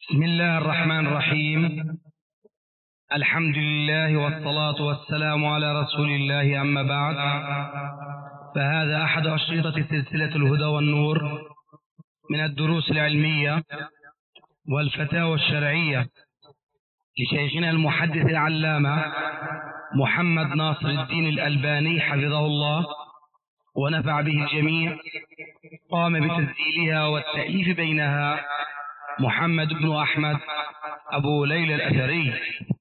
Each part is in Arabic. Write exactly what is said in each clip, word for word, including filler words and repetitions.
بسم الله الرحمن الرحيم. الحمد لله والصلاة والسلام على رسول الله، أما بعد، فهذا أحد أشرطة سلسلة الهدى والنور من الدروس العلمية والفتاوى الشرعية لشيخنا المحدث العلامة محمد ناصر الدين الألباني حفظه الله ونفع به الجميع. قام بتسجيلها والتأليف بينها محمد بن أحمد أبو ليلى الأثري.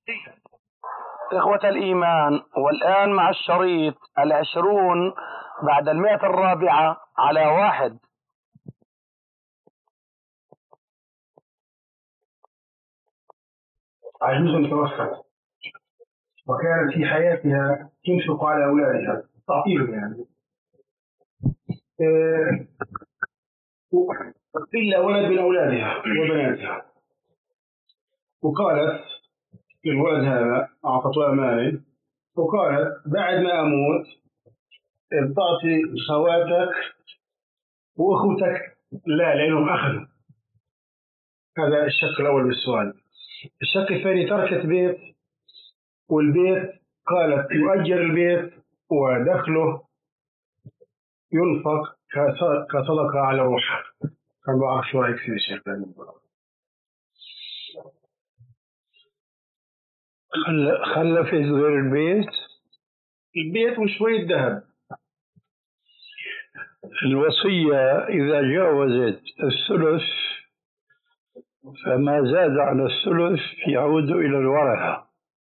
إخوة الإيمان، والآن مع الشريط العشرون بعد المئة الرابعة على واحد. عجوز توفت وكانت في حياتها تنفق على أولادها تعطيهم يعني أه إلا ولد من أولادها وبناتها، وقالت للولد هذا أعطته أمانة، وقالت بعد ما أموت تعطي خواتك وأخوتك لا لأنهم أخذوا. هذا الشق الأول بالسؤال. الشق الثاني تركت بيت، والبيت قالت يؤجر البيت ودخله ينفق كصدقة على روحها. فما بعرف شو رأيك في الشيخ. خلفت غير البيت البيت وشوية ذهب. الوصية إذا جاوزت الثلث فما زاد على الثلث يعود إلى الورثة.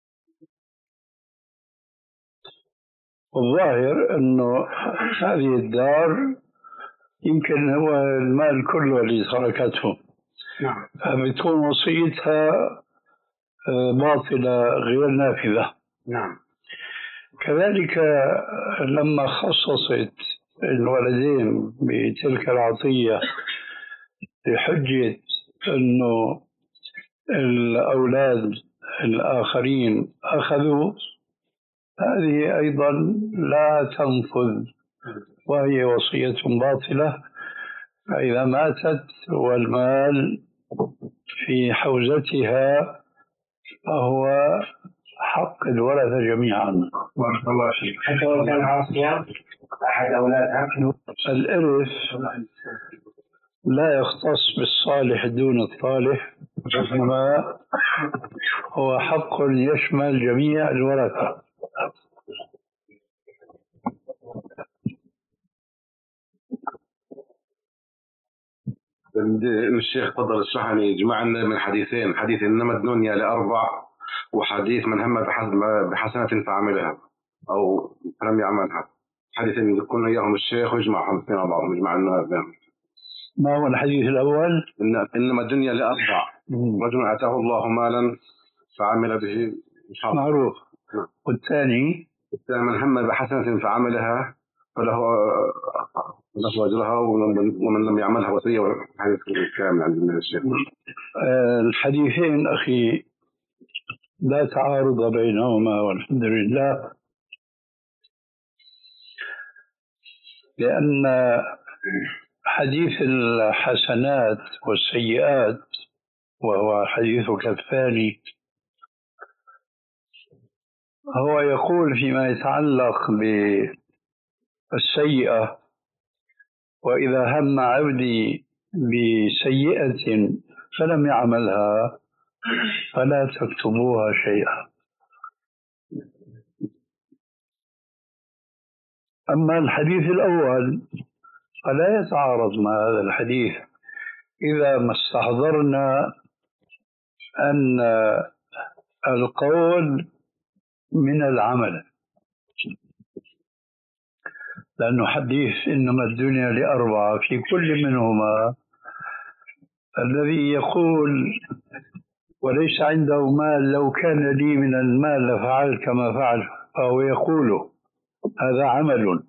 والظاهر أنه هذه الدار يمكن هو المال كله اللي تركته، نعم، فبتكون وصيتها باطلة غير نافذة. نعم. كذلك لما خصصت الولدين بتلك العطية بحجة أنه الأولاد الآخرين أخذوا، هذه أيضا لا تنفذ وهي وصية باطلة. فإذا ماتت والمال في حوزتها فهو حق الورثة جميعا. بارك الله فيك. حتى لو كان عاصيا أحد أولادها. الإرث لا يختص بالصالح دون الطالح، إنما هو حق يشمل جميع الورثة. الشيخ تفضل اشرح لي، جمعنا من حديثين: حديث إنما الدنيا لأربع، وحديث من هم بحسنة فعملها أو لم يعملها. حديثين يذكرنا إياهم الشيخ ويجمعهم اثنين مع بعضهم، يجمع لنا بينهم. ما هو الحديث الأول؟ إن إنما الدنيا لأربع: رجل آتاه الله مالا فعمل به معروف. والثاني الثاني من هم بحسنة فعملها فله له أجرها ومن لم يعملها وصية. حديث كامل عند الشيخ. الحديثين أخي لا تعارض بينهما والحمد لله، لأن حديث الحسنات والسيئات وهو حديثك الثاني هو يقول فيما يتعلق بالسيئة: وإذا هم عبدي بسيئة فلم يعملها فلا تكتبوها شيئا. أما الحديث الأول فلا يتعارض مع هذا الحديث إذا ما استحضرنا أن القول من العمل، لأنه حديث إنما الدنيا لأربعة في كل منهما الذي يقول وليس عنده مال لو كان لي من المال لفعل كما فعل، فهو يقول هذا عمل.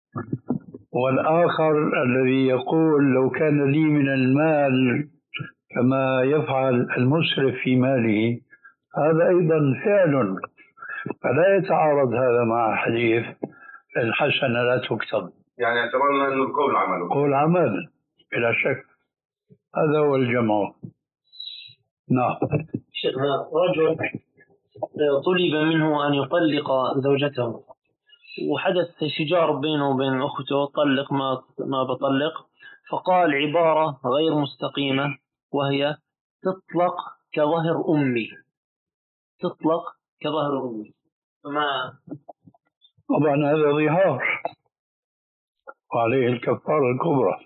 والآخر الذي يقول لو كان لي من المال كما يفعل المسرف في ماله، هذا أيضا فعل. فلا يتعارض هذا مع حديث الحسنة لا تكتب، يعني اعتبرنا أنه القول عمل. قول عمل بلا شك، هذا هو الجمع. نعم. شيخنا، رجل طلب منه أن يطلق زوجته وحدث شجار بينه وبين أخته، طلق ما ما بطلق، فقال عبارة غير مستقيمة وهي تطلق كظهر أمي، تطلق كظهر أمي. فما طبعا هذا ظهار وعليه الكفارة الكبرى.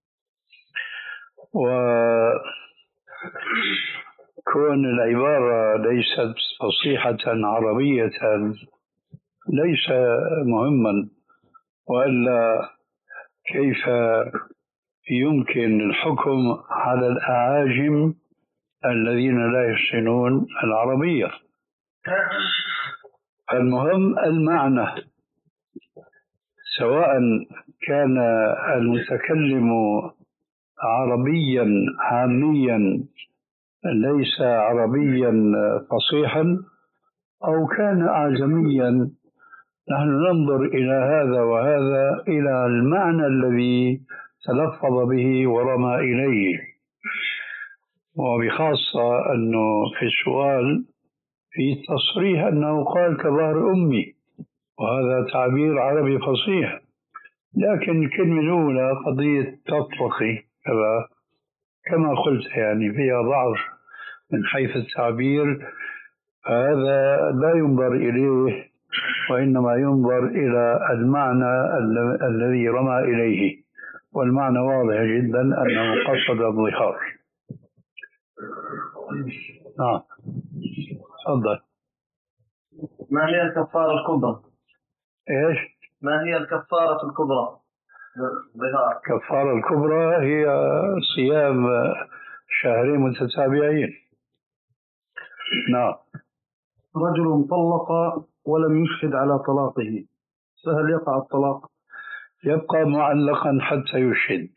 وكون العبارة ليست فصيحة عربية ليس مهما، وإلا كيف يمكن الحكم على الأعاجم الذين لا يحسنون العربية؟ المهم المعنى، سواء كان المتكلم عربيا عاميا ليس عربيا فصيحا أو كان أعجميا، نحن ننظر إلى هذا وهذا إلى المعنى الذي تلفظ به ورمى إليه. وبخاصة أنه في السؤال في تصريح أنه قال كظهر أمي، وهذا تعبير عربي فصيح. لكن الكلمة الأولى قضية تطلقي كما قلت يعني فيها ضعف من حيث التعبير، هذا لا ينظر إليه، وإنما ينظر إلى المعنى الذي رمى إليه، والمعنى واضح جدا أنه قصد الظهار. نعم. تفضل. ما هي الكفارة الكبرى؟ إيش؟ ما هي الكفارة الكبرى؟ الكفارة الكبرى هي صيام شهرين متتابعين. نعم. رجل طلق ولم يشهد على طلاقه، فهل يقع الطلاق؟ يبقى معلقا حتى يشهد.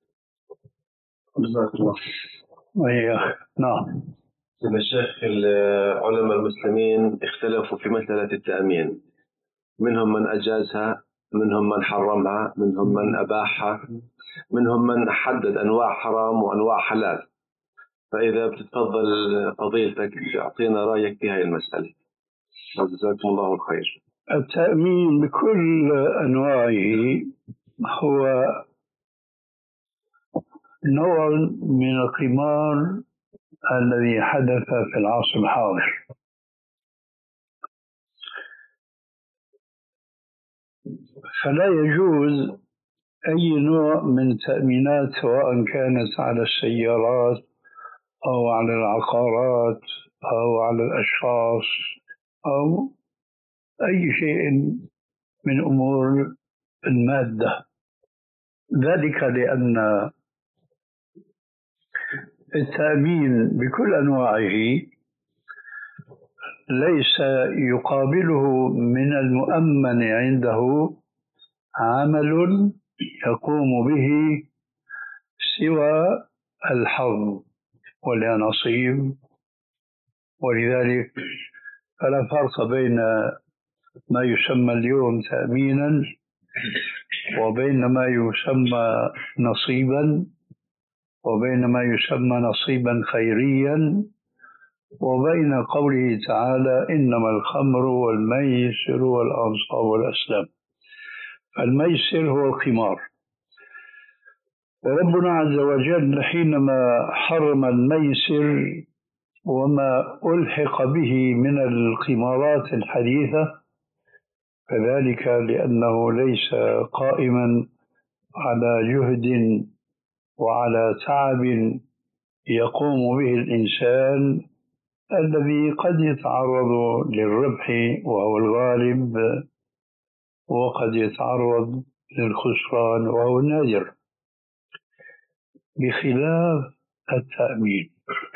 جزاك الله. وهي نعم. مشايخ العلماء المسلمين اختلفوا في مسألة التأمين، منهم من أجازها، منهم من حرمها، منهم من أباحها، منهم من حدد أنواع حرام وأنواع حلال. فإذا بتتفضل فضيلتك تعطينا رأيك في هذه المسألة، جزاكم الله الخير. التأمين بكل أنواعه هو نوع من القمار الذي حدث في العصر الحاضر. فلا يجوز أي نوع من التأمينات، سواء كانت على السيارات أو على العقارات أو على الأشخاص أو أي شيء من أمور المادة. ذلك لأن التأمين بكل أنواعه ليس يقابله من المؤمن عنده عمل يقوم به سوى الحظ والنصيب، ولذلك فلا فرق بين ما يسمى اليوم تأمينا وبين ما يسمى نصيبا، وبين ما يسمى نصيبا خيريا، وبين قوله تعالى إنما الخمر والميسر والأنصاب والأسلام. الميسر هو القمار، وربنا عز وجل حينما حرم الميسر وما ألحق به من القمارات الحديثة، كذلك لأنه ليس قائما على جهد وعلى تعب يقوم به الإنسان الذي قد يتعرض للربح وهو الغالب، وقد يتعرض للخسران وهو النادر، بخلاف التأمين.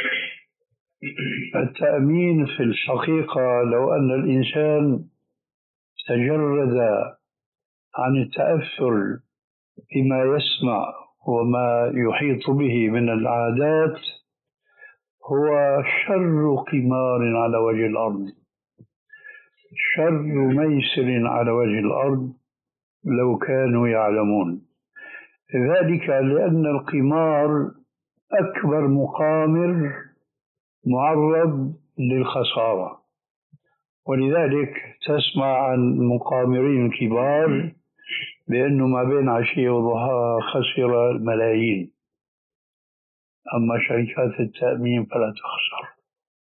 التأمين في الحقيقة لو أن الإنسان تجرد عن التأثر بما يسمع وما يحيط به من العادات هو شر قمار على وجه الأرض، شر ميسر على وجه الأرض لو كانوا يعلمون. ذلك لأن القمار أكبر مقامر معرض للخسارة. ولذلك تسمع عن المقامرين الكبار بأنه ما بين عشية وضحاها خسر الملايين، أما شركات التأمين فلا تخسر.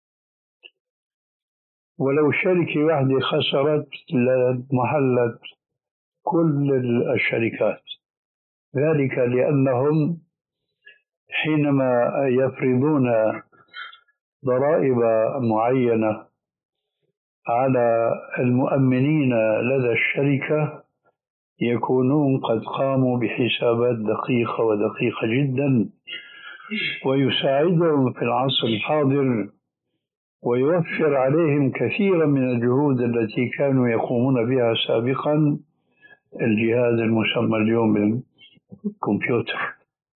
ولو شركة واحدة خسرت لمحلت كل الشركات، ذلك لأنهم حينما يفرضون ضرائب معينة على المؤمنين لدى الشركة يكونون قد قاموا بحسابات دقيقة ودقيقة جدا، ويساعدهم في العصر الحاضر ويوفر عليهم كثيرا من الجهود التي كانوا يقومون بها سابقا الجهاز المسمى اليوم بالكمبيوتر.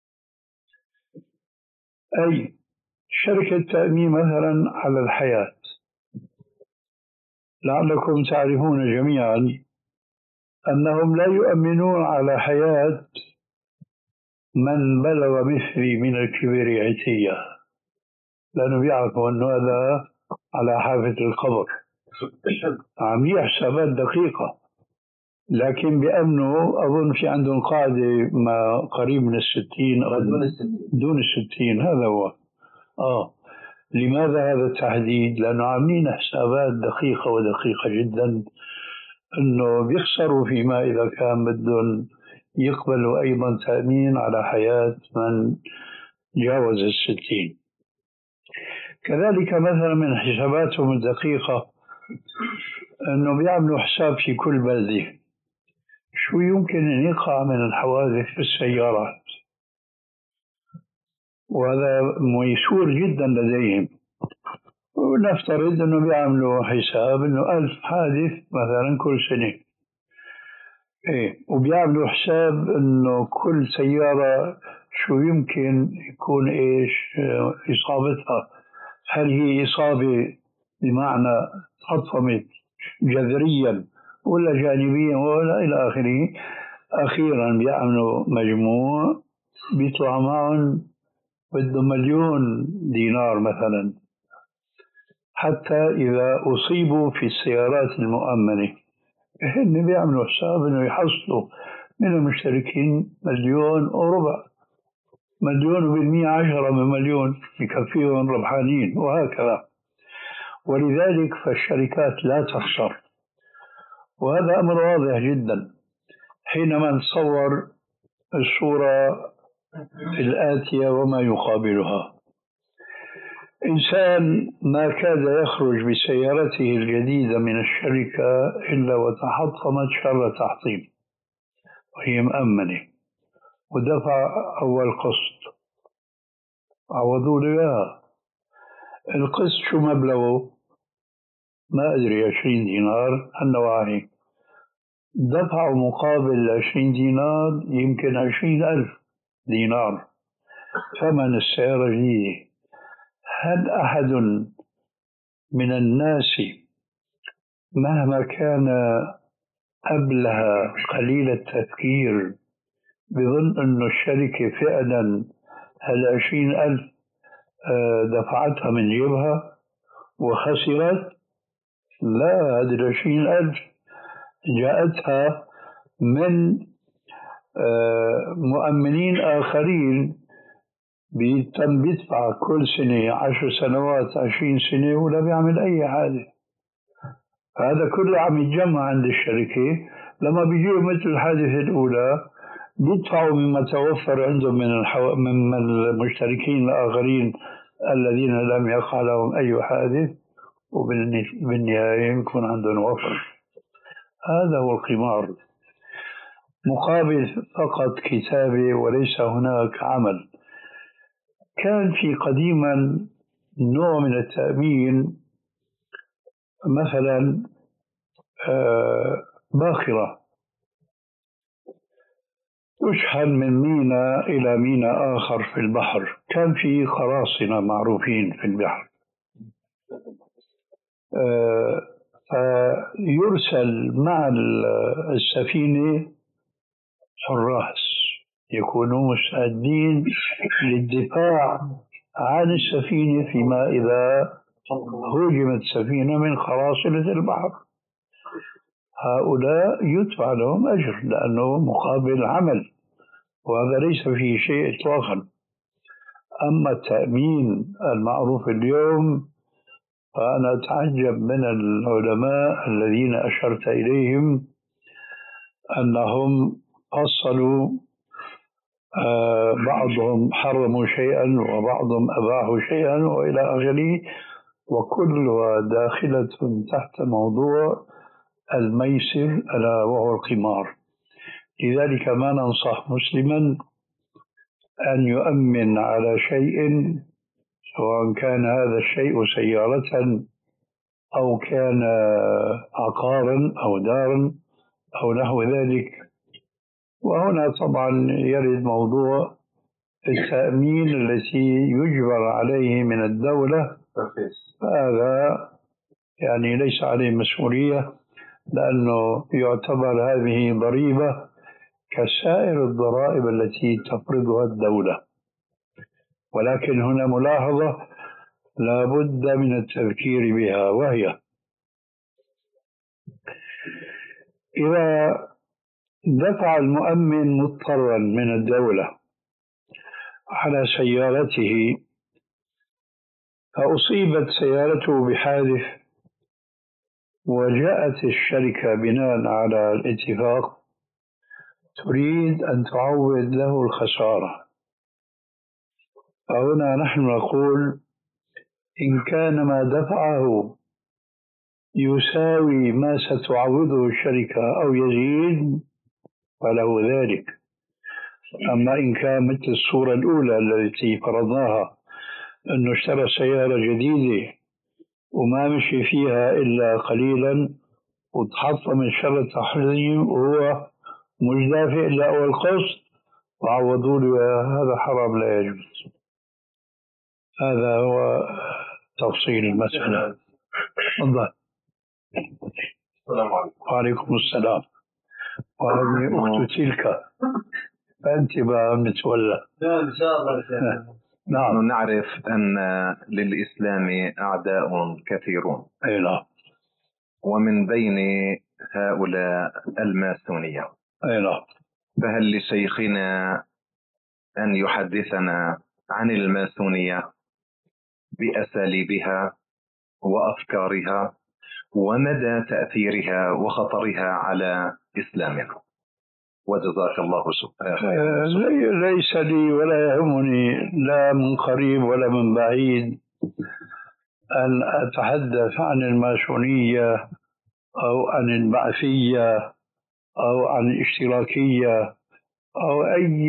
أي شركة تأمين مثلا على الحياة، لعلكم تعرفون جميعا أنهم لا يؤمنون على حياة من بلغ مثلي من الكبر عتية، لأنه بيعرفوا أنه هذا على حافة القبر، عم حسابات دقيقة، لكن بأمنوا أظن في عندهم قاعدة ما قريب من الستين أو دون الستين. هذا هو. آه لماذا هذا التحديد؟ لأنه عاملين حسابات دقيقة ودقيقة جدا أنه بيخسروا فيما إذا كان بدهم يقبلوا أيضا تأمين على حياة من جاوز الستين. كذلك مثلا من حساباتهم الدقيقة أنه بيعملوا حساب في كل بلدة شو يمكن أن يقع من الحوادث في السيارات، وهذا ميسور جدا لديهم. ونفترض أنه بيعملوا حساب أنه ألف حادث مثلا كل سنة، إيه، وبيعملوا حساب أنه كل سيارة شو يمكن يكون إيش إصابتها، هل هي إصابة بمعنى حطمت جذريا ولا جانبيا ولا إلى آخره. أخيرا بيعملوا مجموع بيطلع معهم بده مليون دينار مثلا، حتى إذا أصيبوا في السيارات المؤمنة هن بيعملوا حساب أنه يحصلوا من المشتركين مليون وربع، مليون وبالمئة عشرة من مليون يكفيهم ربحانين، وهكذا. ولذلك فالشركات لا تخسر، وهذا أمر واضح جدا حينما نتصور الصورة الآتية وما يقابلها. إنسان ما كاد يخرج بسيارته الجديدة من الشركة إلا وتحطمت شر تحطيم وهي مأمنة، ودفع أول قسط عوضوا له. القسط شو مبلغه؟ ما أدري، عشرين دينار النواعي. دفعوا مقابل عشرين دينار يمكن عشرين ألف دينار ثمن السيارة الجديدة. هل أحد من الناس مهما كان أبله قليل التفكير بظن أن الشركة فعلا هالعشرين ألف دفعتها من جيبها وخسرت؟ لا، هذه العشرين ألف جاءتها من مؤمنين آخرين بيتم بيدفع كل سنة عشر سنوات عشرين سنة ولا بيعمل أي حاجة. هذا كله عم يتجمع عند الشركة، لما بيجوا مثل الحادثة الأولى بيدفعوا مما توفر عندهم من الحو... من المشتركين الآخرين الذين لم يقع لهم أي حادث، وبالنهاية يكون عندهم وفر. هذا هو القمار، مقابل فقط كتابة وليس هناك عمل. كان في قديما نوع من التأمين مثلا باخرة تشحن من ميناء إلى ميناء آخر في البحر، كان في قراصنة معروفين في البحر، فيرسل مع السفينة حراس يكونوا مستعدين للدفاع عن السفينة فيما إذا هوجمت سفينة من قراصنة البحر. هؤلاء يدفع لهم أجر لأنه مقابل عمل، وهذا ليس فيه شيء إطلاقا. أما التأمين المعروف اليوم فأنا أتعجب من العلماء الذين أشرت إليهم أنهم فصلوا، آه بعضهم حرموا شيئا وبعضهم أباحوا شيئا وإلى آخره، وكلها داخلة تحت موضوع الميسر ألا وهو القمار. لذلك ما ننصح مسلما أن يؤمن على شيء، سواء كان هذا الشيء سيارة أو كان عقارا أو دارا أو نحو ذلك. وهنا طبعا يرد موضوع التأمين التي يجبر عليه من الدولة، هذا يعني ليس عليه مسؤولية لأنه يعتبر هذه ضريبة كسائر الضرائب التي تفرضها الدولة. ولكن هنا ملاحظة لا بد من التذكير بها، وهي إذا دفع المؤمن مضطرا من الدولة على سيارته فأصيبت سيارته بحادث وجاءت الشركة بناء على الاتفاق تريد أن تعوض له الخسارة، فهنا نحن نقول إن كان ما دفعه يساوي ما ستعوضه الشركة أو يزيد فله ذلك. أما إن كان مثل الصورة الأولى التي فرضناها أنه اشترى سيارة جديدة وما مشي فيها إلا قليلا وتحط من شر التحريم وهو مش دافع إلا أول قسط وعوضوا له، هذا حرام لا يجوز. هذا هو تفصيل المسألة. تفضل. السلام عليكم. وعليكم السلام. وهذه أخت تلك فأنت بقى متولى. لا إن شاء الله. نعم. نعرف أن للإسلام أعداء كثيرون. أي نعم. ومن بين هؤلاء الماسونية. أي نعم. فهل لشيخنا أن يحدثنا عن الماسونية بأساليبها وأفكارها ومدى تأثيرها وخطرها على إسلامنا؟ وجزاك الله خيرا. ليس لي ولا يهمني لا من قريب ولا من بعيد أن أتحدث عن الماسونية أو عن البعثية أو عن الاشتراكية أو أي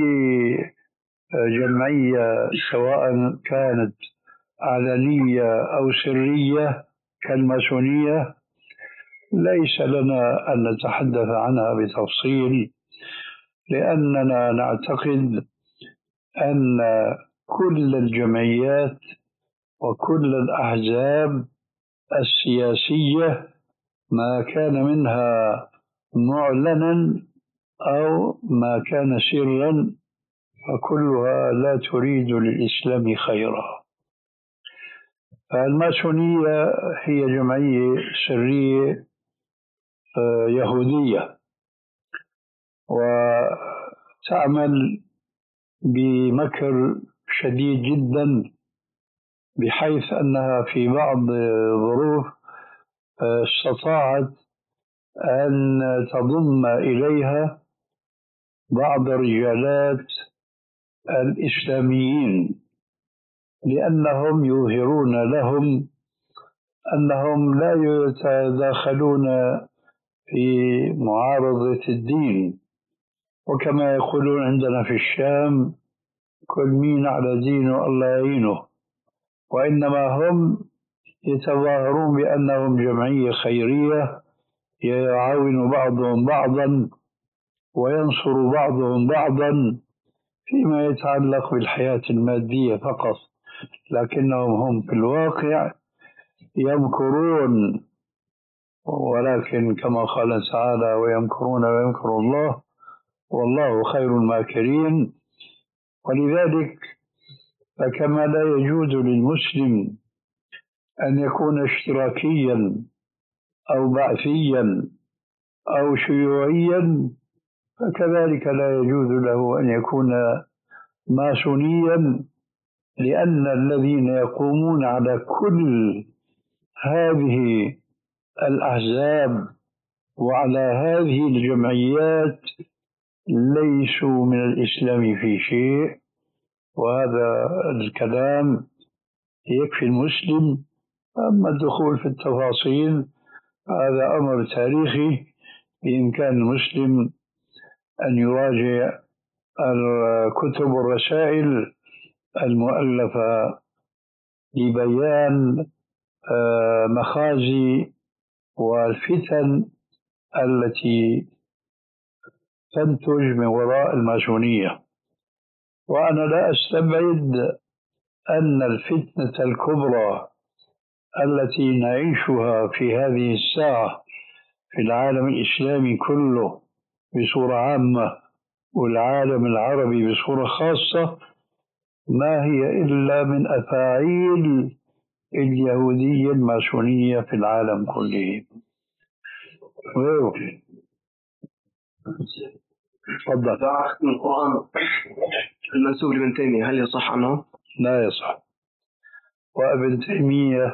جمعية سواء كانت علنية أو سرية كالماسونية. ليس لنا أن نتحدث عنها بتفصيل، لأننا نعتقد أن كل الجمعيات وكل الأحزاب السياسية ما كان منها معلنا أو ما كان سرا فكلها لا تريد للإسلام خيرا. الماسونية هي جمعية سرية يهودية وتعمل بمكر شديد جدا، بحيث أنها في بعض الظروف استطاعت أن تضم إليها بعض الرجالات الإسلاميين، لأنهم يظهرون لهم أنهم لا يتداخلون في معارضة الدين، وكما يقولون عندنا في الشام كل مين على دينه الله يعينه، وإنما هم يتظاهرون بأنهم جمعية خيرية يعاون بعضهم بعضا وينصر بعضهم بعضا فيما يتعلق بالحياة المادية فقط، لكنهم هم في الواقع يمكرون، ولكن كما قال تعالى ويمكرون ويمكر الله والله خير الماكرين. ولذلك فكما لا يجوز للمسلم أن يكون اشتراكيا أو بعثيا أو شيوعيا، فكذلك لا يجوز له أن يكون ماسونيا، لأن الذين يقومون على كل هذه الأحزاب وعلى هذه الجمعيات ليسوا من الإسلام في شيء. وهذا الكلام يكفي المسلم. أما الدخول في التفاصيل هذا أمر تاريخي، بإمكان المسلم أن يراجع الكتب والرسائل المؤلفة لبيان مخازي والفتن التي تنتج من وراء الماسونية. وأنا لا أستبعد أن الفتنة الكبرى التي نعيشها في هذه الساعة في العالم الإسلامي كله بصورة عامة والعالم العربي بصورة خاصة ما هي إلا من أفاعيل اليهودية الماسونية في العالم كله. تفضل. من القرآن المنسوب لابن تيمية هل يصح عنه؟ لا يصح. وابن تيمية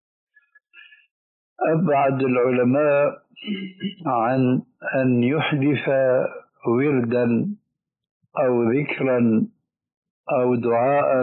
أبعد العلماء عن أن يحدث وردا أو ذكرا أو دعاء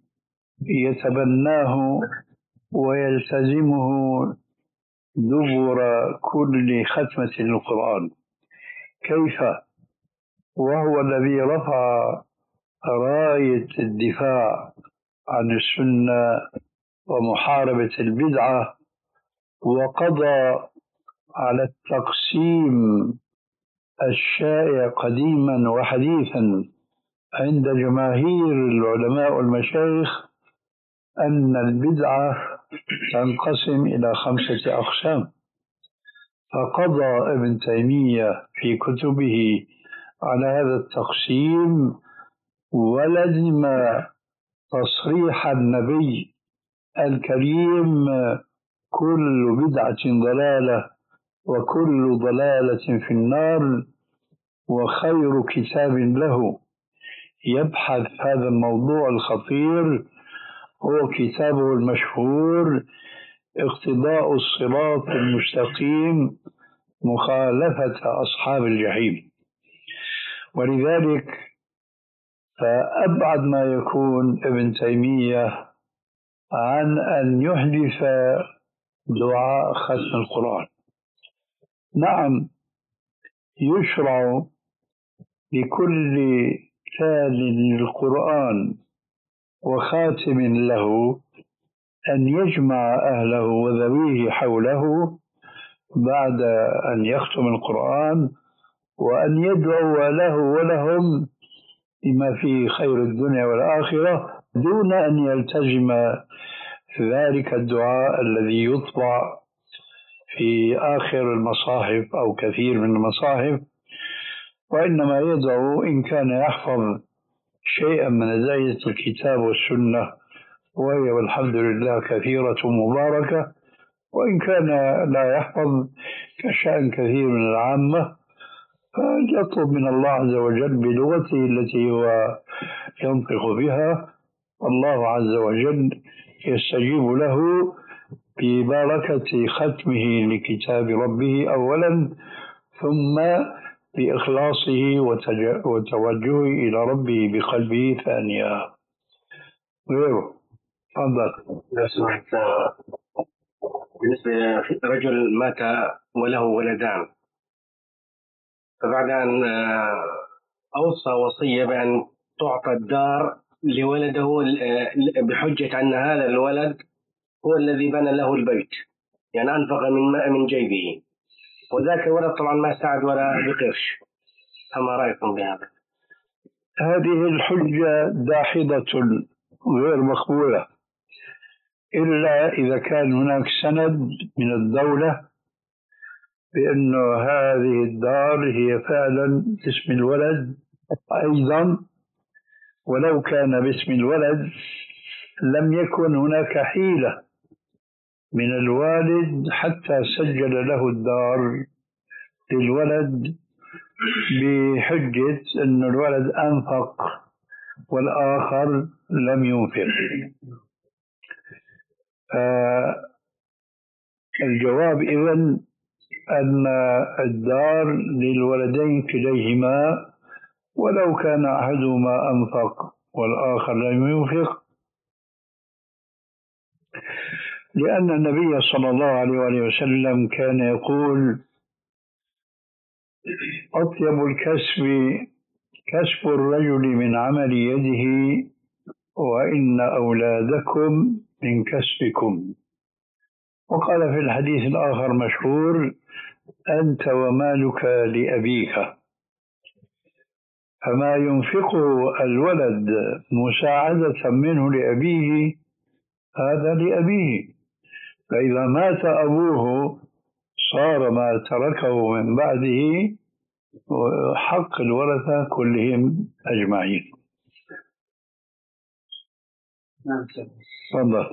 يتبناه ويلتزمه دبر كل ختمة للقرآن. كيف وهو الذي رفع راية الدفاع عن السنة ومحاربة البدعة وقضى على التقسيم الشائع قديما وحديثا عند جماهير العلماء والمشايخ أن البدعة تنقسم إلى خمسة أقسام. فقضى ابن تيمية في كتبه على هذا التقسيم ولزم تصريح النبي الكريم: كل بدعة ضلالة وكل ضلالة في النار، وخير كتاب له يبحث هذا الموضوع الخطير هو كتابه المشهور اقتضاء الصراط المستقيم مخالفة أصحاب الجحيم. ولذلك فأبعد ما يكون ابن تيمية عن أن يحدث دعاء ختم القرآن. نعم، يشرع لكل تال للقرآن وخاتم له أن يجمع أهله وذويه حوله بعد أن يختم القرآن وأن يدعو له ولهم بما فيه خير الدنيا والآخرة دون أن يلتزم ذلك الدعاء الذي يطبع في آخر المصاحف أو كثير من المصاحف، وإنما يدعو إن كان يحفظ شيئا من أدعية الكتاب والسنة، وهي والحمد لله كثيرة مباركة، وإن كان لا يحفظ كشأن كثير من العامة فيطلب من الله عز وجل بلغته التي هو ينطق بها. الله عز وجل يستجيب له ببركة ختمه لكتاب ربه أولا، ثم بإخلاصه وتوجهه إلى ربه بقلبه ثانيا. غيره تفضل. لو سمحت، بالنسبة لرجل مات وله ولدان، فبعد أن أوصى وصية بأن تعطى الدار لولده بحجة أن هذا الولد هو الذي بنى له البيت، يعني أنفق من ماء من جيبه، وذاك الولد طبعا ما ساعد ولا بقرش، فما رأيكم بهذا؟ هذه الحجة داحضة غير مقبولة إلا إذا كان هناك سند من الدولة بأن هذه الدار هي فعلا اسم الولد أيضا، ولو كان باسم الولد لم يكن هناك حيلة من الوالد حتى سجل له الدار للولد بحجة أن الولد أنفق والآخر لم ينفق. آه الجواب إذن أن الدار للولدين كليهما ولو كان أحدهما أنفق والآخر لم ينفق، لأن النبي صلى الله عليه وسلم كان يقول: أطيب الكسب كسب الرجل من عمل يده، وإن أولادكم من كسبكم. وقال في الحديث الآخر مشهور: أنت ومالك لأبيك. فما ينفقه الولد مساعدة منه لأبيه هذا لأبيه، فإذا مات أبوه صار ما تركه من بعده حق الورثة كلهم أجمعين. تفضل.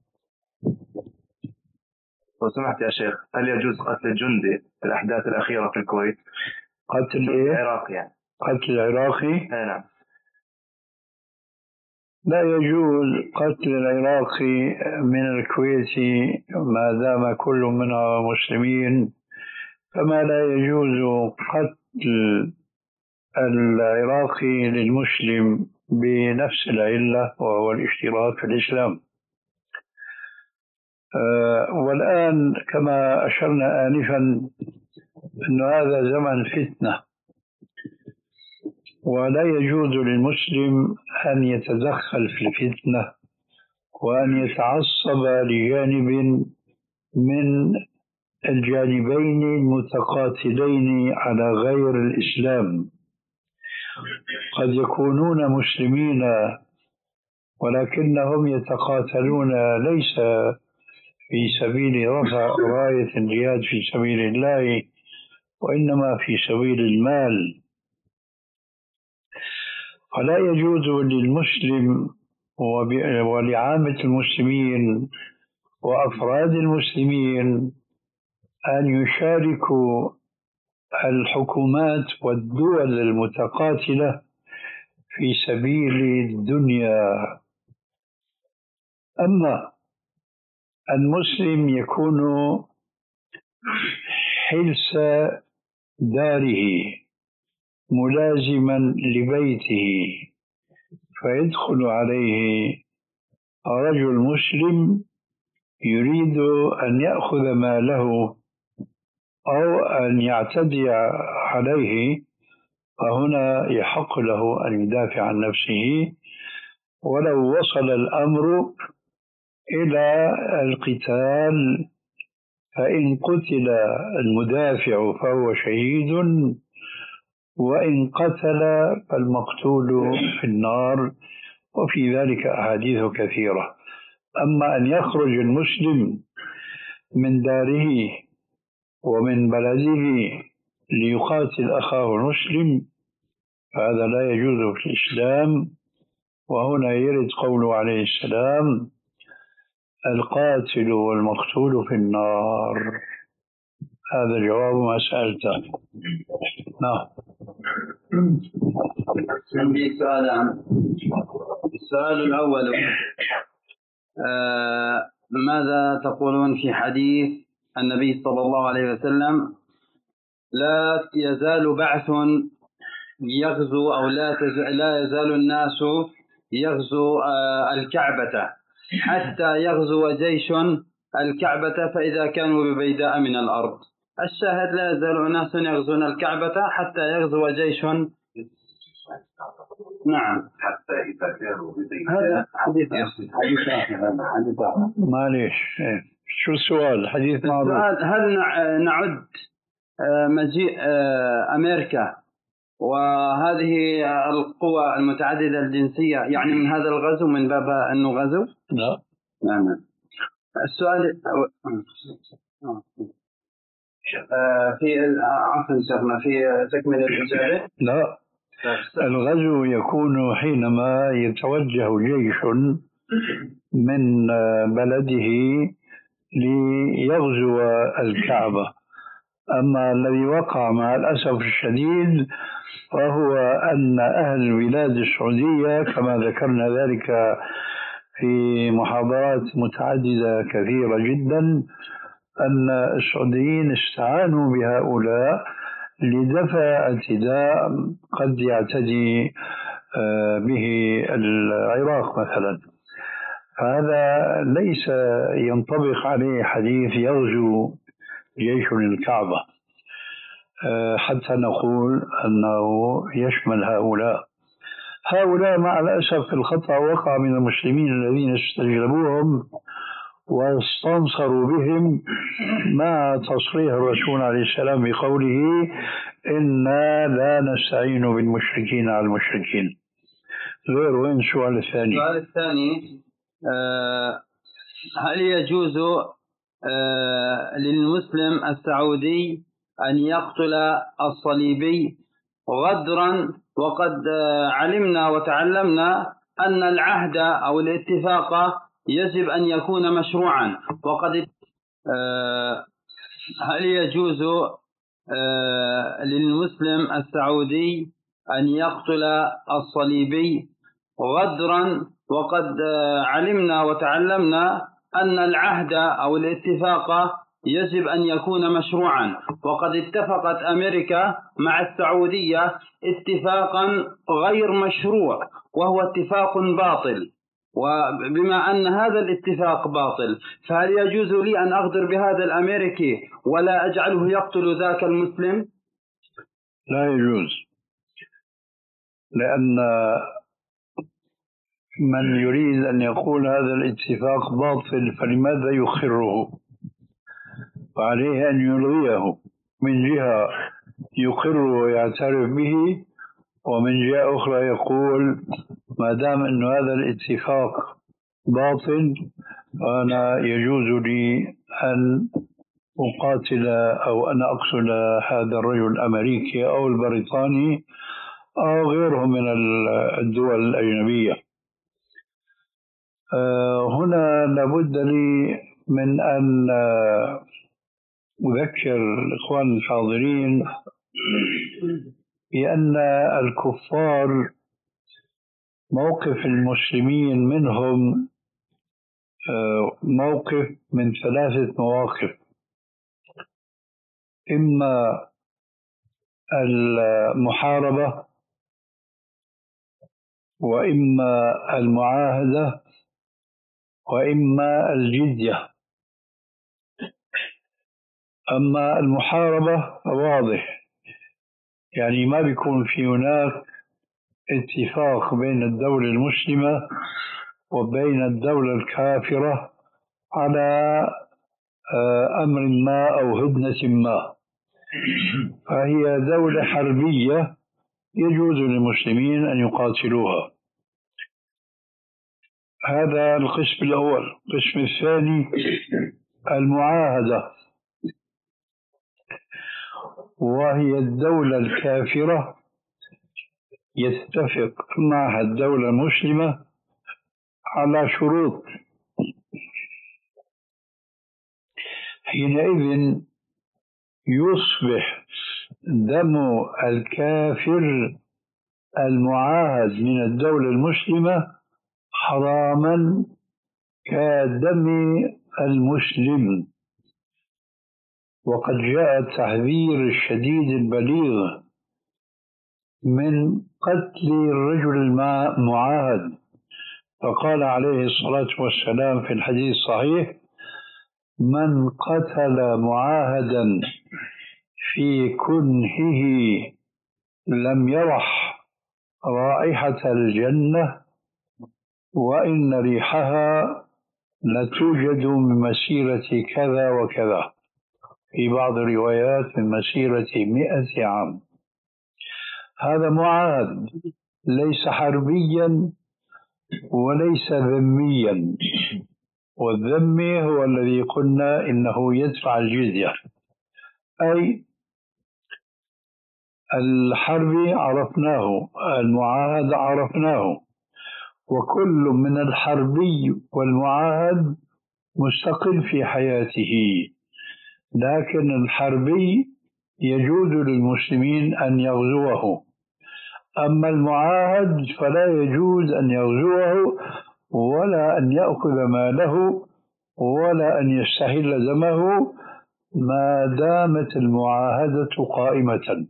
لو سمحت يا شيخ، هل يجوز قتل الجندي في الأحداث الأخيرة في الكويت؟ قتل إيه؟ العراقي يعني. قتل العراقي؟ نعم. لا يجوز قتل العراقي من الكويتي ما دام كل منها مسلمين، كما لا يجوز قتل العراقي للمسلم بنفس العلة وهو الاشتراك في الإسلام. أه والآن كما أشرنا آنفا أن هذا زمن فتنة، ولا يجوز للمسلم أن يتدخل في الفتنة وأن يتعصب لجانب من الجانبين المتقاتلين على غير الإسلام. قد يكونون مسلمين ولكنهم يتقاتلون ليس في سبيل رفع راية الجهاد في سبيل الله، وإنما في سبيل المال. فلا يجوز للمسلم ولعامة المسلمين وأفراد المسلمين أن يشاركوا الحكومات والدول المتقاتلة في سبيل الدنيا. أما المسلم يكون حلس داره ملازما لبيته، فيدخل عليه رجل مسلم يريد أن يأخذ ماله أو أن يعتدي عليه، فهنا يحق له أن يدافع عن نفسه. ولو وصل الأمر إلى القتال فإن قتل المدافع فهو شهيد، وإن قتل فالمقتول في النار، وفي ذلك أحاديث كثيرة. أما أن يخرج المسلم من داره ومن بلده ليقاتل أخاه المسلم فهذا لا يجوز في الإسلام. وهنا يرد قوله عليه السلام: القاتل والمقتول في النار. هذا جواب ما سألته. نعم. عندي سؤالان. السؤال الأول: آه ماذا تقولون في حديث النبي صلى الله عليه وسلم: لا يزال بعث يغزو أو لا, لا يزال الناس يغزو آه الكعبة حتى يغزو جيش الكعبة فإذا كانوا ببيداء من الأرض. الشاهد: لا يزال ناس يغزون الكعبة حتى يغزو جيش. نعم. حتى إذا كانوا ببيداء. هذا حديث حديث معليش. شو السؤال؟ حديث معروف. هل نعد مجيء أمريكا وهذه القوى المتعددة الجنسية يعني من هذا الغزو من باب أنه غزو؟ لا. نعم. السؤال في عفوا شيخنا في تكمل الإجابة؟ لا. الغزو يكون حينما يتوجه جيش من بلده ليغزو الكعبة. أما الذي وقع مع الأسف الشديد وهو أن أهل البلاد السعودية كما ذكرنا ذلك في محاضرات متعددة كثيرة جدا، أن السعوديين استعانوا بهؤلاء لدفع اعتداء قد يعتدي به العراق مثلا. هذا ليس ينطبق عليه حديث يغزو جيش الكعبة حتى نقول أنه يشمل هؤلاء. هؤلاء مع الأسف الخطأ وقع من المسلمين الذين استجلبوهم واستنصروا بهم مع تصريح الرسول عليه السلام بقوله إنا لا نستعين بالمشركين على المشركين. غير وين السؤال الثاني؟ السؤال الثاني آه هل يجوز آه للمسلم السعودي أن يقتل الصليبي غدرا، وقد آه علمنا وتعلمنا أن العهد أو الاتفاق يجب أن يكون مشروعا، وقد آه هل يجوز آه للمسلم السعودي أن يقتل الصليبي غدرا، وقد آه علمنا وتعلمنا أن العهد أو الاتفاق يجب أن يكون مشروعا، وقد اتفقت أمريكا مع السعودية اتفاقا غير مشروع وهو اتفاق باطل. وبما أن هذا الاتفاق باطل فهل يجوز لي أن أغدر بهذا الأمريكي ولا أجعله يقتل ذاك المسلم؟ لا يجوز، لأن من يريد أن يقول هذا الاتفاق باطل فلماذا يخره؟ وعليه أن يلغيه، من جهة يقر ويعترف به، ومن جهة أخرى يقول ما دام أن هذا الاتفاق باطل فأنا يجوز لي أن أقاتل أو أن أقتل هذا الرجل الأمريكي أو البريطاني أو غيره من الدول الأجنبية. هنا لابد لي من أن أذكر الإخوان الحاضرين بأن الكفار موقف المسلمين منهم موقف من ثلاثة مواقف: إما المحاربة، وإما المعاهدة، وإما الجدية. أما المحاربة واضح، يعني ما بيكون في هناك اتفاق بين الدولة المسلمة وبين الدولة الكافرة على أمر ما أو هدنة ما، فهي دولة حربية يجوز للمسلمين أن يقاتلوها. هذا القسم الأول. القسم الثاني المعاهدة، وهي الدولة الكافرة يتفق مع الدولة المسلمة على شروط، حينئذ يصبح دم الكافر المعاهد من الدولة المسلمة حراما كدم المسلم. وقد جاء التحذير الشديد البليغ من قتل الرجل المعاهد، فقال عليه الصلاة والسلام في الحديث الصحيح: من قتل معاهدا في كنهه لم يرح رائحة الجنة وإن ريحها لتوجد من مسيرة كذا وكذا، في بعض الروايات من مسيرة مئة عام. هذا معاهد ليس حربيا وليس ذميا، والذمي هو الذي قلنا إنه يدفع الجزية، أي الحربي عرفناه، المعاهد عرفناه، وكل من الحربي والمعاهد مستقل في حياته، لكن الحربي يجوز للمسلمين أن يغزوه، أما المعاهد فلا يجوز أن يغزوه ولا أن يأخذ ماله ولا أن يستحل دمه ما دامت المعاهدة قائمة.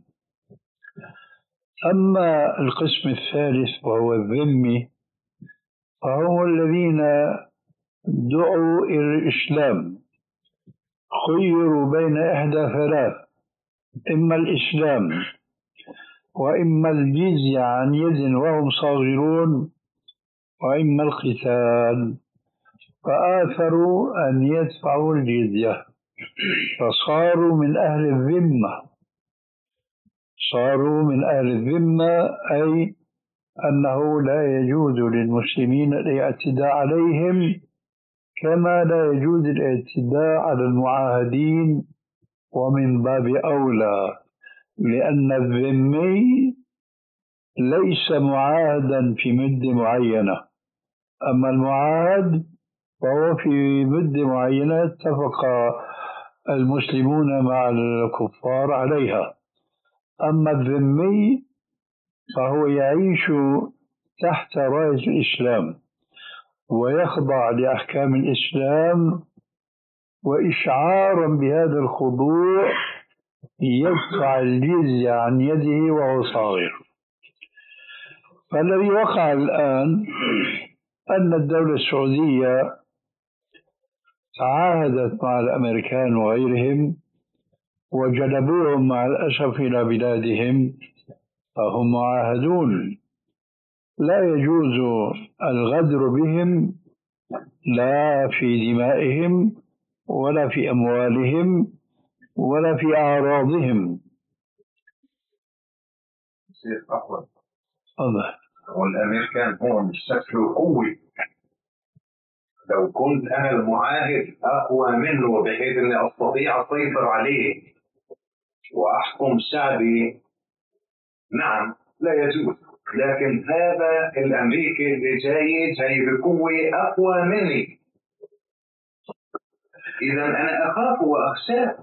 أما القسم الثالث وهو الذمي فهم الذين دعوا إلى الإسلام، خيروا بين إحدى ثلاث: إما الإسلام وإما الجزية عن يد وهم صاغرون وإما القتال، فآثروا أن يدفعوا الجزية فصاروا من أهل الذمة. صاروا من أهل الذمة أي أنه لا يجوز للمسلمين الاعتداء عليهم كما لا يجوز الاعتداء على المعاهدين، ومن باب أولى لأن الذمي ليس معاهدا في مدة معينة، أما المعاهد فهو في مدة معينة اتفق المسلمون مع الكفار عليها. أما الذمي فهو يعيش تحت راية الإسلام ويخضع لأحكام الإسلام، وإشعارا بهذا الخضوع يدفع الجزية عن يده وهو صاغر. فالذي وقع الآن أن الدولة السعودية تعاهدت مع الأمريكان وغيرهم وجلبوهم مع الأسف إلى بلادهم، فهم معاهدون لا يجوز الغدر بهم لا في دمائهم ولا في أموالهم ولا في أعراضهم. شيخ أحمد، الله، والأمريكان هم بيشكلوا قوة. لو كنت أنا المعاهد أقوى منه بحيث أني أستطيع أسيطر عليه وأحكم شعبي، نعم لا يجوز. لكن هذا الأمريكي اللي جاي جاي بقوة أقوى مني، إذا أنا أخاف وأخشاه.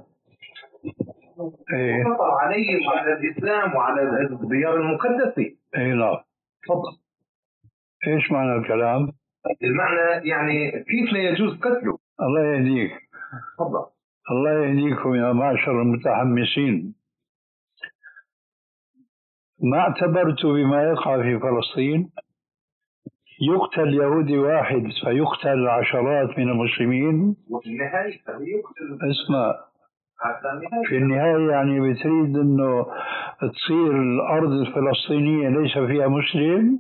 إيه. خطر علي وعلى الإسلام وعلى الديار المقدسة. إيه نعم. تفضل. إيش معنى الكلام؟ المعنى يعني كيف لا يجوز قتله. الله يهديك. تفضل. الله يهديكم يا معشر المتحمسين. ما اعتبرت بما يقع في فلسطين؟ يقتل يهودي واحد فيقتل عشرات من المسلمين. وفي النهاية يقتل. اسمع، في النهاية يعني بتريد انه تصير الارض الفلسطينية ليس فيها مسلم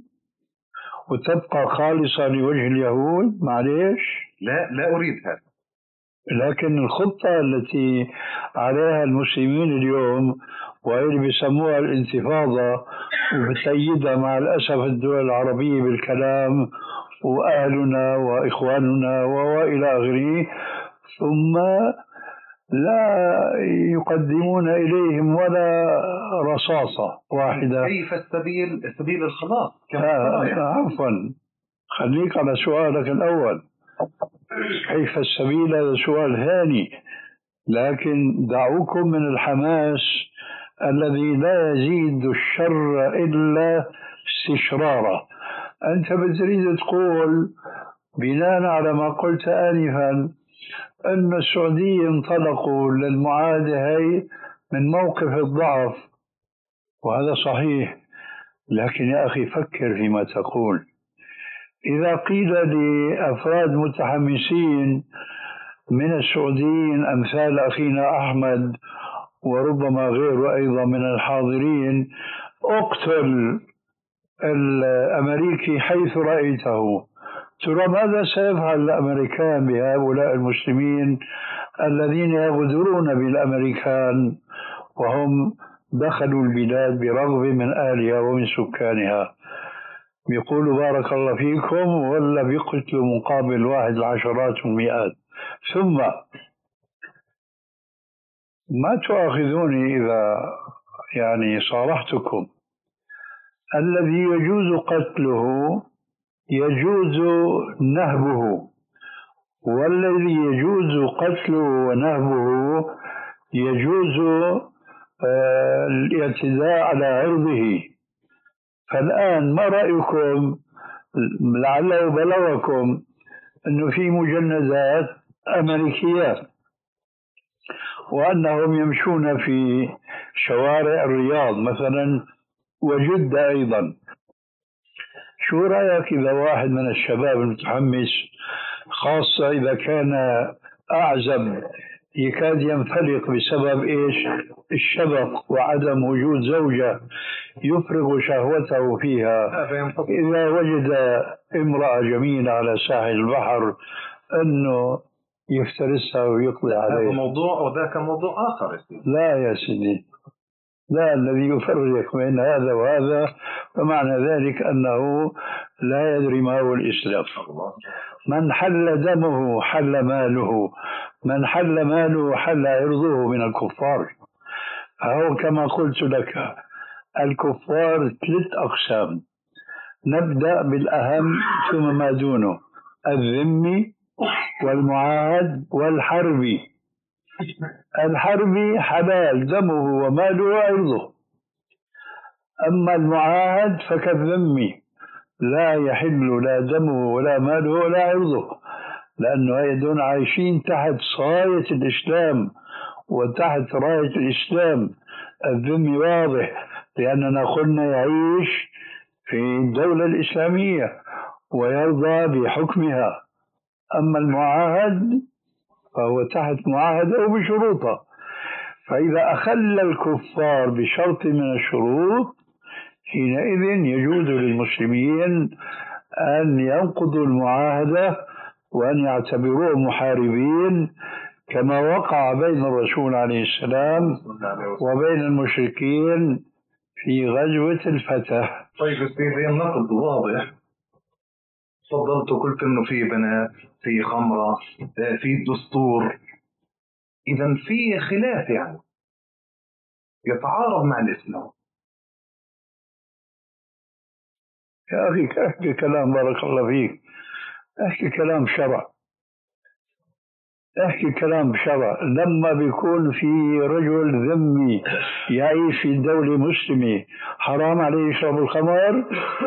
وتبقى خالصة لوجه اليهود؟ معليش، لا لا اريد هذا. لكن الخطة التي عليها المسلمين اليوم وهي اللي بيسموها الانتفاضة وبتأيدها مع الأسف الدول العربية بالكلام وأهلنا وإخواننا وإلى آخره، ثم لا يقدمون إليهم ولا رصاصة واحدة. كيف السبيل سبيل الخلاص؟ آه عفوا، خليك على سؤالك الأول. كيف السبيل هذا سؤال ثاني، لكن دعوكم من الحماس الذي لا يزيد الشر إلا استشرارا. أنت بتريد تقول بناء على ما قلت آنفا أن السعودية انطلقوا للمعاهدة هي من موقف الضعف، وهذا صحيح، لكن يا أخي فكر فيما تقول. إذا قيل لأفراد متحمسين من السعوديين أمثال أخينا أحمد وربما غيره أيضا من الحاضرين اقتل الأمريكي حيث رأيته، ترى ماذا سيفعل الأمريكان بهؤلاء المسلمين الذين يغدرون بالأمريكان وهم دخلوا البلاد برغب من أهلها ومن سكانها؟ بيقولوا بارك الله فيكم ولا بيقتلوا مقابل واحد العشرات والمئات. ثم ما تؤاخذوني إذا يعني صارحتكم. الذي يجوز قتله يجوز نهبه، والذي يجوز قتله ونهبه يجوز آه الاعتداء على عرضه. فالآن ما رأيكم، لعله بلغكم أنه في مجندات أمريكيات وأنهم يمشون في شوارع الرياض مثلا وجدة أيضا. شو رأيك إذا واحد من الشباب المتحمس، خاصة إذا كان أعزب يكاد ينفلق بسبب إيش؟ الشبق وعدم وجود زوجة يفرغ شهوته فيها، إذا وجد امرأة جميلة على ساحل البحر أنه يفترسها ويقضي عليها؟ هذا موضوع وذاك موضوع آخر. لا يا سيدي، لا، الذي يفرق بين هذا وهذا فمعنى ذلك أنه لا يدري ما هو الإسلام. من حل دمه حل ماله، من حل ماله حل عرضه من الكفار. أو كما قلت لك، الكفار ثلاث أقسام، نبدأ بالأهم ثم ما دونه: الذمي والمعاهد والحربي. الحربي حلال دمه وماله وعرضه، أما المعاهد فكالذمي لا يحل لا دمه ولا ماله ولا عرضه، لأنه هيدون عايشين تحت صاية الإسلام وتحت راية الإسلام. الذمي واضح لأننا قلنا يعيش في الدولة الإسلامية ويرضى بحكمها، أما المعاهد فهو تحت معاهدة وبشروطها. فإذا أخل الكفار بشرط من الشروط حينئذ يجوز للمسلمين أن ينقضوا المعاهدة وأن يعتبروه محاربين، كما وقع بين الرسول عليه السلام وبين المشركين في غزوة الفتح. طيب سيدي، النقد واضح، تفضلت وقلت انه في بنات، في خمرة، في دستور، اذا في خلاف يعني يتعارض مع الاسلام. يا أخي احكي كلام، بارك الله فيك، احكي كلام شرع، احكي كلام شرع. لما بيكون في رجل ذمي يعيش في دولة مسلمة حرام عليه يشرب الخمر؟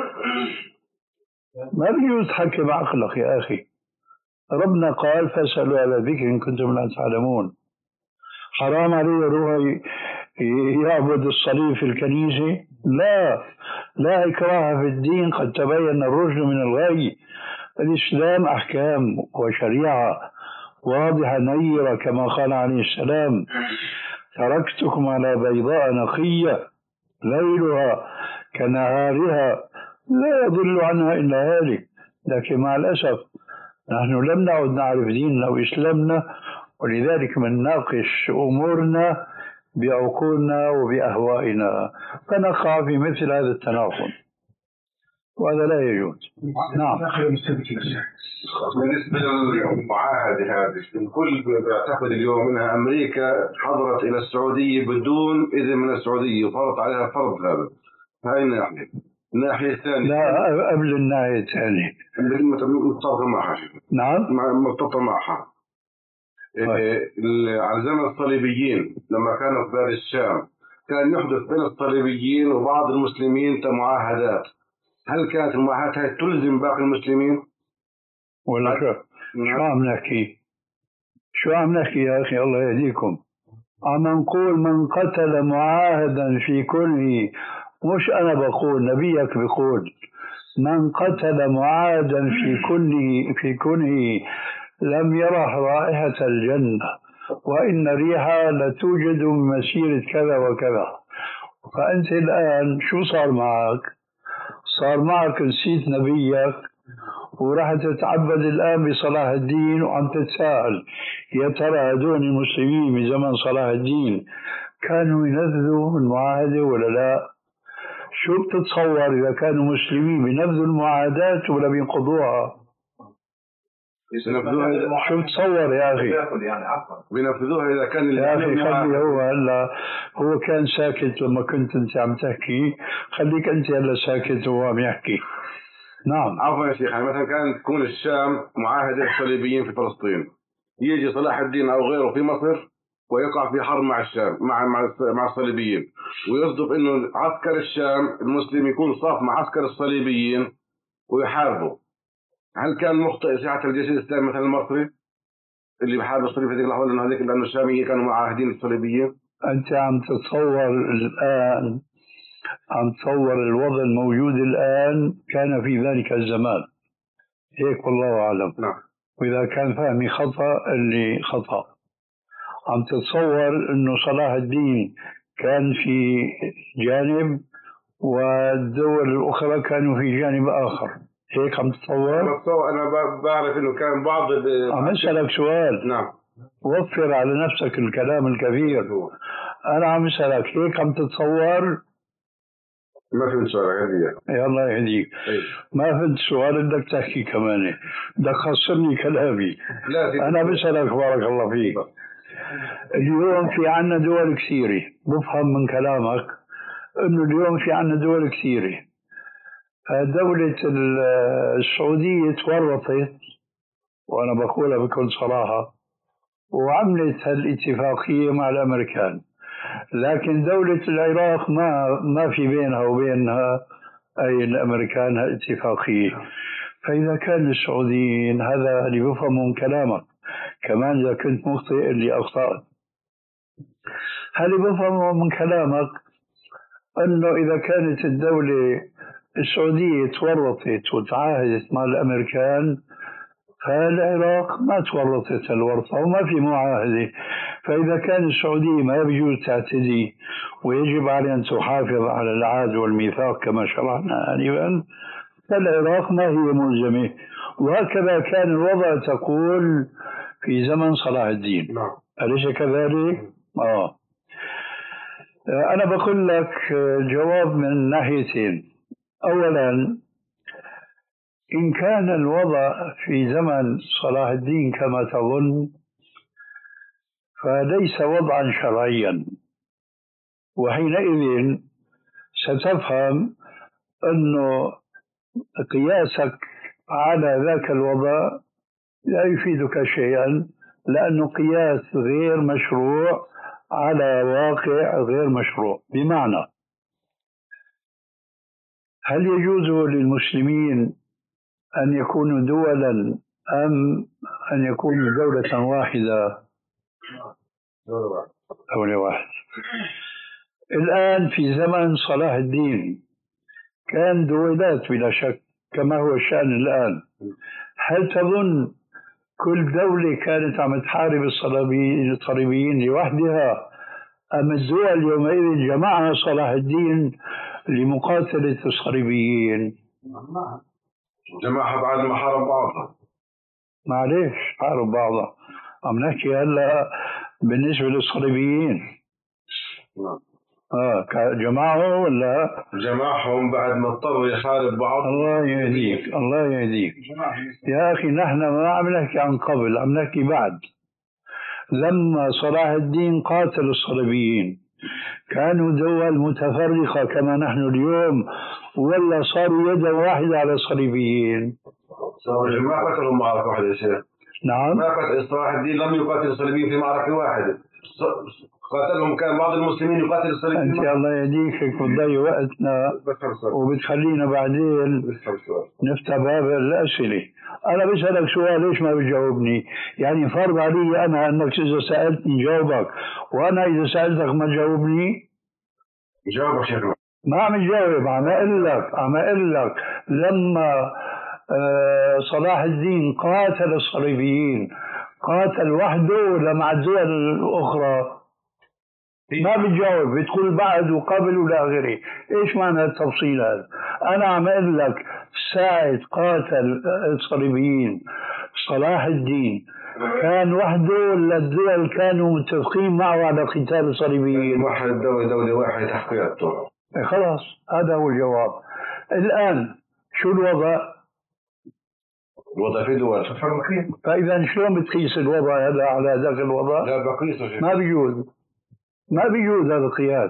ما بيجوز تحكي بعقلك يا أخي. ربنا قال: فاسألوا على ذكر إن كنتم لا تعلمون. حرام عليه يروح يعبد الصليب في الكنيسة؟ لا، لا إكراه في الدين، قد تبين الرشد من الغي. الإسلام أحكام وشريعة واضحة نيرة، كما قال عليه السلام: تركتكم على بيضاء نقية ليلها كنهارها لا يضل عنها إلا هالك. لكن مع الأسف نحن لم نعد نعرف ديننا وإسلامنا، ولذلك من ناقش أمورنا بعقولنا وبأهوائنا، فنقع في مثل هذا التناقض، وهذا لا يجوز. نعم. بالنسبة للمعاهدة هذه، الكل بيعتقد اليوم أنها أمريكا حضرت إلى السعودية بدون إذن من السعودية وفرضت عليها فرض هذا. هاي الناحية. الناحية الثانية، لا، قبل الناحية الثانية متفق معها. نعم، متفق معها. إيه، على زمن الصليبيين لما كانوا في بلاد الشام كان يحدث بين الصليبيين وبعض المسلمين معاهدات. هل كانت المعاهدات هاي تلزم باقي المسلمين؟ ولا شو؟ شو عم نحكي؟ شو عم نحكي يا أخي؟ الله يهديكم. عم نقول من قتل معاهدا في كونه، مش أنا بقول، نبيك بقول: من قتل معاهدا في كونه في كونه لم يرح رائحة الجنة، وإن ريحها لتوجد من مسيرة كذا وكذا. فأنت الآن شو صار معك؟ صار معك نسيت نبيك وراح تتعبد الآن بصلاح الدين، وعم تتساءل يا ترى هدول المسلمين بزمن صلاح الدين كانوا ينفذوا المعاهدة ولا لا؟ شو بتتصور إذا كانوا مسلمين بينفذوا المعاهدات ولا بينقضوها؟ شو تصور يا أخي؟ بينفذوها إذا كان يا أخي خلي هو هلا هو كان ساكت لما كنت أنت عم تحكي، خليك أنت هلا ساكت وهو عم يحكي. نعم. عفوا يا شيخ، يعني مثلا كانت تكون الشام معاهدة الصليبيين في فلسطين، يجي صلاح الدين أو غيره في مصر ويقع في حرب مع الشام مع مع مع الصليبيين، ويصدف إنه عسكر الشام المسلم يكون صاف مع عسكر الصليبيين ويحاربوا. هل كان مخطئ ساعة الجيش الإسلامي مثلا المصري اللي بحارب الصليب في هذيك اللحظة لأنه هذيك لأنه الشاميين كانوا معاهدين الصليبيين؟ أنت عم تتصور الآن، عم تصور الوضع الموجود الآن كان في ذلك الزمان، هيك والله أعلم. نعم. وإذا كان فهمي خطأ اللي خطأ. عم تتصور إنه صلاح الدين كان في جانب والدول الأخرى كانوا في جانب آخر، هيك عم تتصور؟ أنا بعرف إنه كان بعض. عم أسألك سؤال. نعم. وفر على نفسك الكلام الكثير. أنا عم أسألك هيك عم تتصور؟ ما فهمت سؤالك هدية. يا الله يهديك. ما فهمت سؤال بدك تحكي كمان، بدك خسرني كلامي. أنا بسألك بارك الله فيك. اليوم في عنا دول كثيرة، بفهم من كلامك إنه اليوم في عنا دول كثيرة. دولة السعودية تورطت، وأنا بقولها بكل صراحة، وعملت هالاتفاقية مع الأمريكان، لكن دولة العراق ما ما في بينها وبينها أي الأمريكان هالاتفاقية. فإذا كان السعوديين، هذا اللي بفهمه من كلامك، كمان إذا كنت مخطئ اللي أخطأت، هل بفهمه من كلامك أنه إذا كانت الدولة السعودية تورطت وتعاهدت مع الأمريكان، فالعراق ما تورطت الورطة وما في معاهدة، فإذا كان السعودية ما بيجوز تعتدي ويجب عليها أن تحافظ على العهد والميثاق كما شرحنا آنفا، فالعراق ما هي ملزمة. وهكذا كان الوضع تقول في زمن صلاح الدين. أليس كذلك؟ آه. أنا بقول لك جواب من ناحيتين. أولا، إن كان الوضع في زمن صلاح الدين كما تظن فليس وضعا شرعيا، وحينئذ ستفهم أنه قياسك على ذاك الوضع لا يفيدك شيئا، لأنه قياس غير مشروع على واقع غير مشروع. بمعنى، هل يجوز للمسلمين أن يكونوا دولا أم أن يكونوا دولة واحدة؟ دولة واحدة. الآن في زمن صلاح الدين كان دولات بلا شك كما هو الشأن الآن. هل تظن كل دولة كانت عم تحارب الصليبيين لوحدها، أم الدول يومئذ جمعها صلاح الدين لمقاتلة الصليبيين؟ جماعة بعد ما حارب بعضها. معليش، حارب بعضها. عم نحكي هلا بالنسبة للصليبيين. نعم. اه جماعه ولا جماعهم بعد ما اضطر يحارب بعض. الله يهديك الله يهديك يا أخي، نحن ما عم نحكي عن قبل، عم نحكي بعد. لما صلاح الدين قاتل الصليبيين كانوا دول متفرقة كما نحن اليوم، ولا صاروا يدا واحدة على الصليبيين؟ صاروا ما قتلوا معركة واحدة يا شيخ. نعم. ما قتل صلاح الدين لم يقاتل الصليبيين في معركة واحدة، قاتلهم كان بعض المسلمين يقاتل الصليبيين. أنت الله يهديك هيك بتضيع وقتنا وبتخلينا بعدين نفتح باب الأسئلة. أنا بسألك سؤال ليش ما بتجاوبني؟ يعني فرض علي أنا أنك إذا سألتني جاوبك، وأنا إذا سألتك ما تجاوبني؟ جاوبك شيخنا. ما عم تجاوب، عم أقول لك عم أقول لك لما آه صلاح الدين قاتل الصليبيين قاتل وحده ولا مع الدول الأخرى؟ ما بتجاوب، بتقول بعد وقبل ولا غيره. ايش معنى التفصيل هذا؟ انا عم اقول لك ساعة قاتل الصليبيين صلاح الدين كان وحده ولا الدول كانوا متفقين معه على قتال الصليبيين؟ واحد دولة دولة واحدة تحقيقته. خلاص هذا هو الجواب. الآن شو الوضع؟ الوضع في دول. فإذا شلون بتقيس الوضع هذا على ذاك الوضع؟ لا بقيسه. ما بيجوز ما بيجوز هذا القياس.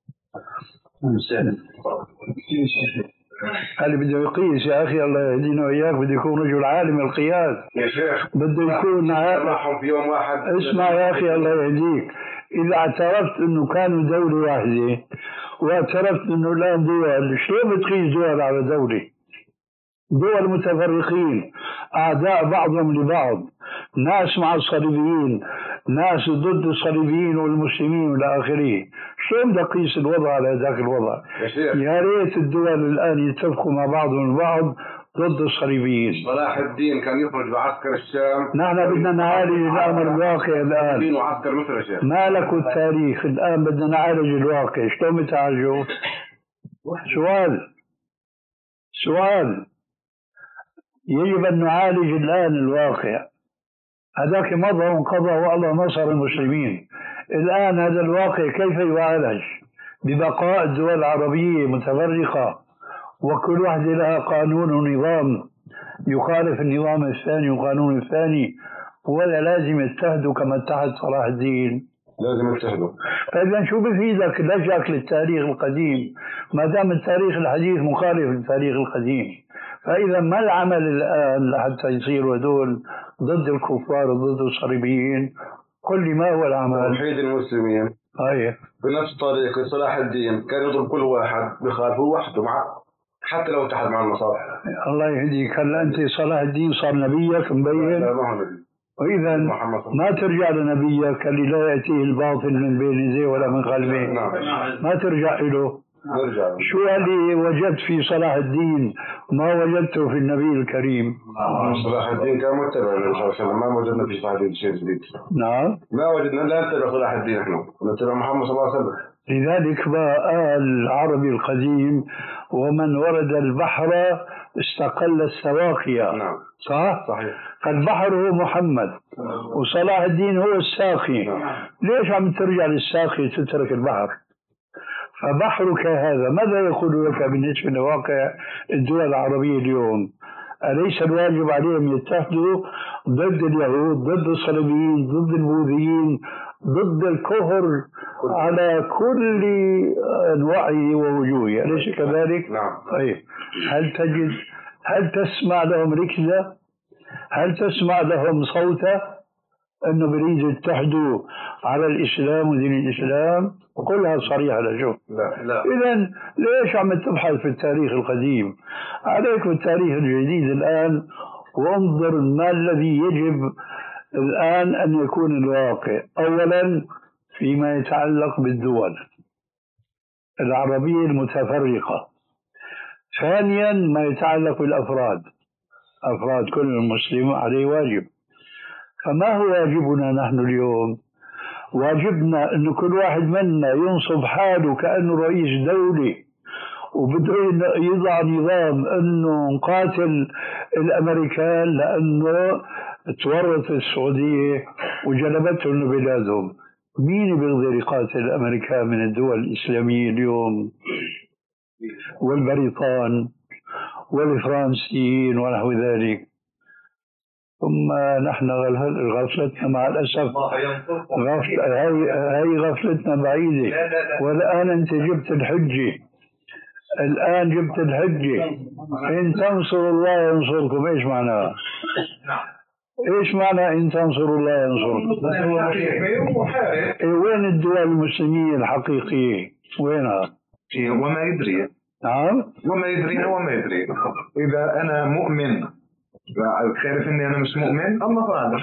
اللي بده يقيس يا أخي الله يهدينا وإياك بده يكون رجل عالم القياس يا شيخ، بده يكون معهم في يوم واحد. اسمع يا أخي الله يهديك، إذا اعترفت أنه كانوا دولة واحدة واعترفت أنه الآن دول، شلون بتقيس دول على دولة؟ دول متفرقين أعداء بعضهم لبعض، ناس مع الصليبيين، ناس ضد الصليبيين والمسلمين والى اخره، شلون بدك تقيس الوضع على ذاك الوضع؟ يا ريت الدول الان يتفقوا مع بعضهم البعض ضد الصليبيين. صلاح الدين كان يخرج بعسكر الشام. نحن بدنا نعالج الامر الواقع الان. وعسكر مصر يا شيخ. مالك التاريخ الان بدنا نعالج الواقع، شلون بتعالجوه؟ سؤال سؤال يجب ان نعالج الان الواقع. هذاك مضى وانقضى والله نصر المسلمين. الآن هذا الواقع كيف يعالج؟ ببقاء الدول العربية متفرقة وكل واحدة لها قانون ونظام يخالف النظام الثاني وقانون الثاني، ولا لازم يتحدوا كما اتحد صلاح الدين؟ لازم يتحدوا. فإذا شو بفيدك لجأك للتاريخ القديم ما دام التاريخ الحديث مخالف للتاريخ القديم؟ فإذا ما العمل الآن حتى يصيروا هذول ضد الكفار وضد الصليبيين؟ قل لي ما هو العمل؟ توحيد المسلمين. أيه. بنفس طريقة صلاح الدين كان يضرب كل واحد بخالفه وحده مع حتى لو اتحد مع النصارى. الله يهديك. هلا أنت صلاح الدين صار نبيك مبين؟ لا ما هو نبي. وإذا ما ترجع لنبيك اللي لا يأتيه الباطل من بين يديه ولا من خلفه. نعم. ما ترجع له. نرجع. شو اللي وجدت في صلاح الدين ما وجدته في النبي الكريم؟ صلاح الدين كان متبع النبي صلى الله عليه وسلم، ما وجدنا في صلاح الدين شيء جديد. نعم. ما وجدنا لا نتبع صلاح الدين، احنا نتبع محمد صلى الله عليه وسلم. لذلك بقى العربي القديم ومن ورد البحر استقل السواقية. نعم. صح؟ صحيح. فالبحر هو محمد وصلاح الدين هو الساقي. نعم. ليش عم ترجع للساقي تترك البحر؟ فبحرك هذا ماذا يقول لك بالنسبة لواقع الدول العربية اليوم؟ أليس الواجب عليهم يتحدوا ضد اليهود، ضد الصليبيين، ضد البوذيين، ضد الكفر على كل أنواعه ووجوهه؟ أليس كذلك؟ نعم. طيب هل تجد هل تسمع لهم ركزة؟ هل تسمع لهم صوتا أنه بريد يتحدوا على الإسلام ودين الإسلام؟ قلها صريحة لشوف. لا لا. إذن ليش عم تبحث في التاريخ القديم؟ عليك بالتاريخ الجديد الآن وانظر ما الذي يجب الآن أن يكون الواقع. أولا فيما يتعلق بالدول العربية المتفرقة. ثانيا ما يتعلق بالأفراد، أفراد كل مسلم عليه واجب. فما هو واجبنا نحن اليوم؟ واجبنا أن كل واحد منا ينصب حاله كأنه رئيس دولة وبده يضع نظام أنه نقاتل الأمريكان لأنه تورط السعودية وجلبتهم لبلادهم. مين بيقدر يقاتل الأمريكان من الدول الإسلامية اليوم؟ والبريطان والفرنسيين ونحو ذلك. ثم نحن غفلتنا مع الأسف غفل هاي, هاي غفلتنا بعيدة. والآن أنت جبت الحجة، الآن جبت الحجة إن تنصروا الله ينصركم. إيش معناها؟ إيش معنى إن تنصروا الله ينصركم؟ إيه وين الدول المسلمين الحقيقية؟ وينها؟ وما يدري. نعم. وما يدري وما يدري. إذا أنا مؤمن خايف إني أنا مش مؤمن، الله فاضل.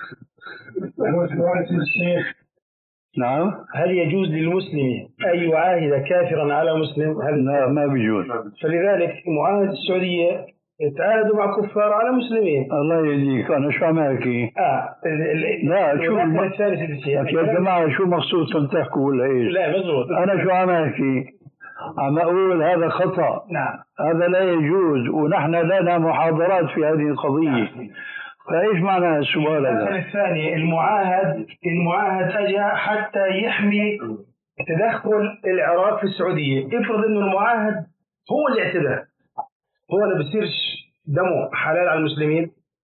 نعم. هل يجوز للمسلم أن يعاهد كافرا على مسلم؟ هل لا ما بيجوز. فلذلك معاهدة السعودية يتعاهدوا مع كفار على مسلمين. الله يهديك. أنا شو عم أحكي؟ آه لا شو الم... الثالثة يا جماعة شو مقصودكم تحكوا ولا إيش؟ لا مزبوط. أنا شو عم أحكي؟ عم أقول هذا خطأ. نعم. هذا لا يجوز ونحن لنا محاضرات في هذه القضية. نعم. فإيش معنى السؤال هذا؟ الثاني المعاهد المعاهد أجى حتى يحمي تدخل العراق في السعودية. افرض إنه المعاهد هو اللي اعتدى، هو اللي بصيرش دمه حلال على المسلمين،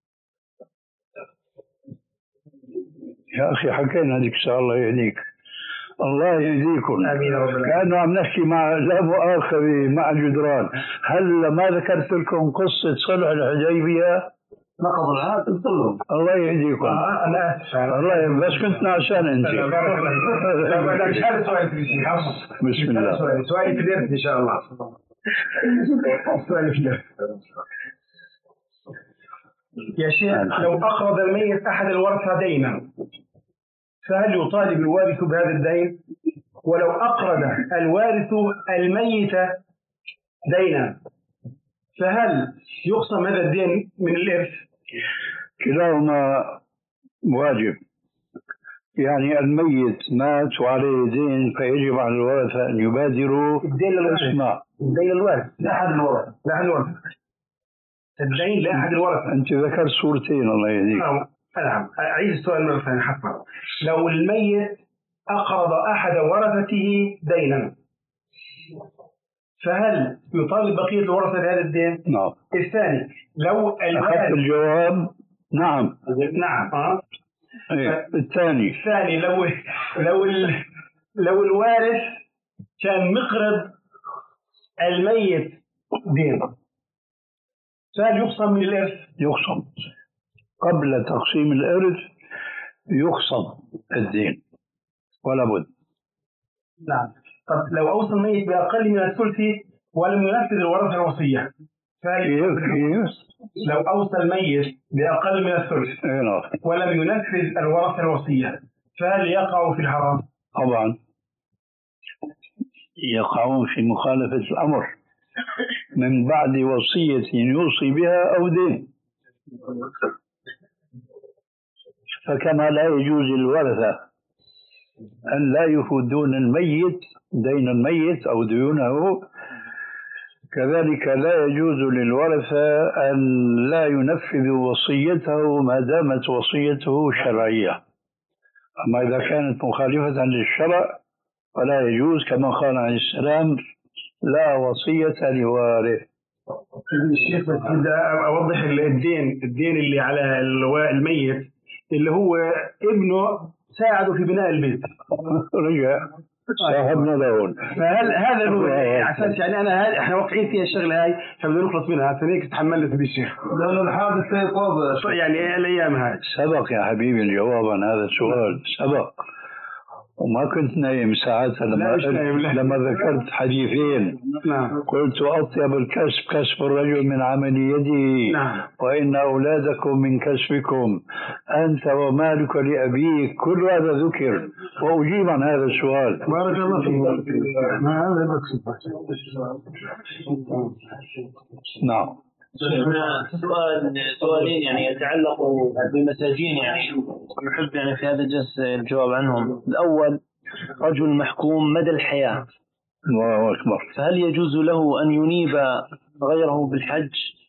يا أخي حكينا هذيك الساعة الله يهديك. الله يهديكم. آمين يا رب العالمين. كأنه عم نحكي مع لا مؤاخذة مع جدران. هل ما ذكرت لكم قصة صلح الحديبية؟ نقض العهد قلت لهم. الله يهديكم. آه أنا آسف. الله بس كنت عشان أنت. بارك الله. لا مش هذا سؤال في الشيخ. بسم الله. سؤالي في الإرث إن شاء الله. سؤالي في الإرث. يا شيخ لو أقرض الميت أحد الورثة دينا فهل يطالب الوارث بهذا الدين؟ ولو أقرض الوارث الميت دينا فهل يقسم هذا الدين من الإرث؟ كلاهما واجب. يعني الميت مات وعليه دين فيجب على الورثة أن يبادروا الدين للوارث. اسمع. الدين للوارث لا أحد الورث. لا أحد الورث. الدين لأحد الورثة. أنت ذكرت صورتين الله يهديك. نعم. أعيد السؤال مرة ثانية حفظا. لو الميت أقرض أحد ورثته دينا فهل يطالب بقية الورثة بهذا الدين؟ نعم. الثاني لو أخذت الجواب نعم. نعم. أه. إيه. الثاني الثاني لو لو ال... لو الوارث كان مقرض الميت دين فهل يقسم من الإرث؟ يقسم قبل تقسيم الإرث يقسم الدين ولا بد. نعم. طب لو أوصى الميت بأقل من الثلث ولم ينفذ الورثة الوصية فهل لو أوصى الميت بأقل من الثلث ولم ينفذ الورثة الوصية فهل يقع في الحرام؟ طبعا يقعون في مخالفة الأمر من بعد وصية يوصي بها أو دين. فكما لا يجوز للورثة أن لا يفدون الميت دين الميت أو ديونه كذلك لا يجوز للورثة أن لا ينفذوا وصيته ما دامت وصيته شرعية. أما إذا كانت مخالفة للشرع فلا يجوز كما قال عليه السلام لا وصية لوارث. الشيخ بس بدي أوضح الدين الدين اللي على الميت اللي هو ابنه ساعده في بناء البيت رجع صاحبنا لون. فهل هذا هو اساس يعني انا هل احنا واقعين فيها الشغله هاي فبدنا نخلص منها هسه هيك تحملت بالشيخ لانه الحادث سيطاب يعني الايام هاي. سبق يا حبيبي الجواب عن هذا السؤال سبق وما كنت نايم ساعتها لما لما ذكرت حديثين. نعم. قلت أطيب الكسب كسب الرجل من عمل يده. نعم. وإن أولادكم من كسبكم أنت ومالك لأبيك كل هذا ذكر وأجيب عن هذا السؤال. بارك الله فيك. ما هذا المقصود. نعم. سؤال سؤالين يعني يتعلقوا بالمساجين يعني نحب يعني في هذا الجلس الجواب عنهم. الأول رجل محكوم مدى الحياة الله أكبر فهل يجوز له أن ينيب غيره بالحج؟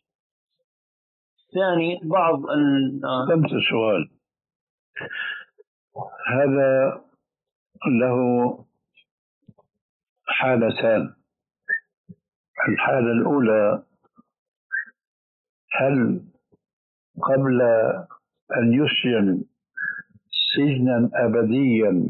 ثاني بعض ال فهمت السؤال. هذا له حالتان. الحالة الأولى هل قبل أن يسجن سجنا أبديا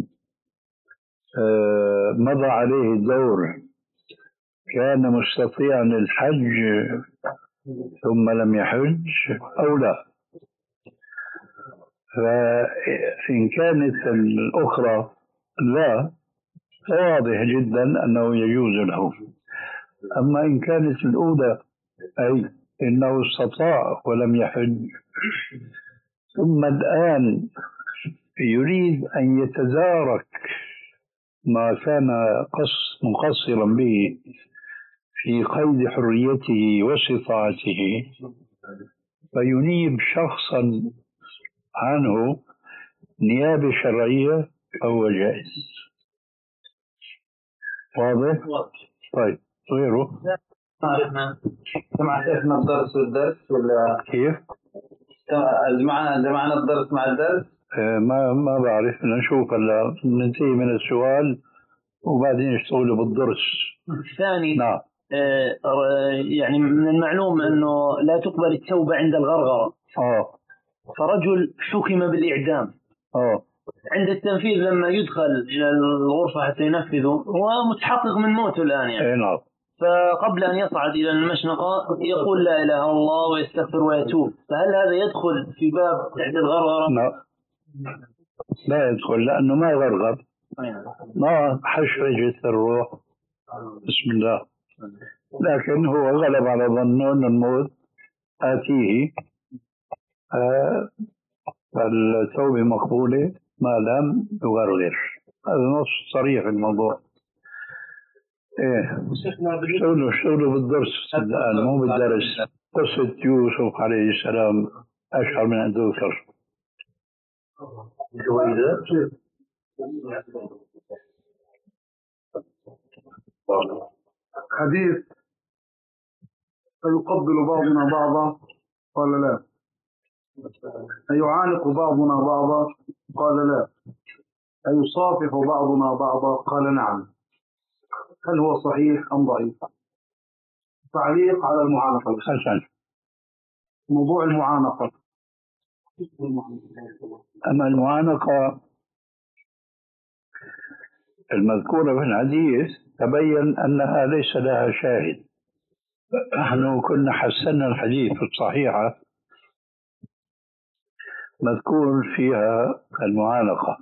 مضى عليه دور كان مستطيعا للحج ثم لم يحج أو لا؟ فإن كانت الأخرى لا فواضح جدا أنه يجوز له. أما إن كانت الأولى أي إنه استطاع ولم يحج ثم الآن يريد أن يتدارك ما كان قص مقصرا به في قيد حريته واستطاعته فينيب شخصا عنه نيابة شرعية فهو جائز. واضح؟ طيب غيره سمعت اسم الدرس والدرس ولا كيف؟ جمعنا جمعنا الدرس مع الدرس؟ اه ما ما بعرف نشوف هلا ننتهي من السؤال وبعدين يشتغلوا بالدرس. الثاني نعم. آه يعني من المعلوم انه لا تقبل التوبة عند الغرغرة. اه فرجل حكم بالإعدام. اه عند التنفيذ لما يدخل إلى الغرفة حتى ينفذه هو متحقق من موته الآن يعني. نعم. فقبل أن يصعد إلى المشنقة يقول لا إله إلا الله ويستغفر ويتوب، فهل هذا يدخل في باب تحت الغرغرة؟ لا لا يدخل لأنه ما غرغر، ما حشرجت الروح. بسم الله. لكن هو غلب على ظنه أن الموت آتيه، آه فالتوبة مقبولة ما لم يغرغر. هذا نص صريح في الموضوع. ايه شغله شغله بالدرس الآن مو بالدرس. قصة يوسف عليه السلام أشهر من أن تذكر. حديث أيقبل بعضنا بعضا قال لا، أيعانق بعضنا بعضا قال لا، أيصافح بعضنا بعضا قال نعم. هل هو صحيح أم ضعيف؟ تعليق على المعانقة. حسن. موضوع المعانقة. أما المعانقة المذكورة في الحديث تبين أنها ليس لها شاهد. نحن كنا حسنا الحديث في الصحيحة مذكور فيها المعانقة،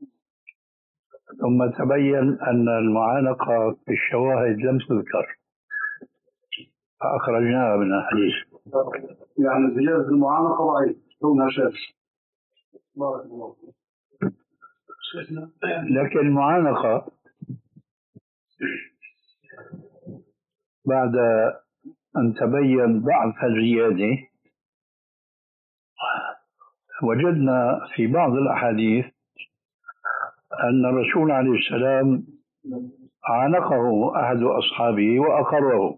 ثم تبين أن المعانقة في الشواهد لم تذكر فأخرجناها من الحديث. يعني زيادة المعانقة ضعيف كونها شاذ. لكن المعانقة بعد أن تبين ضعف الزيادة وجدنا في بعض الأحاديث أن الرسول عليه السلام عانقه أحد أصحابه وأقره،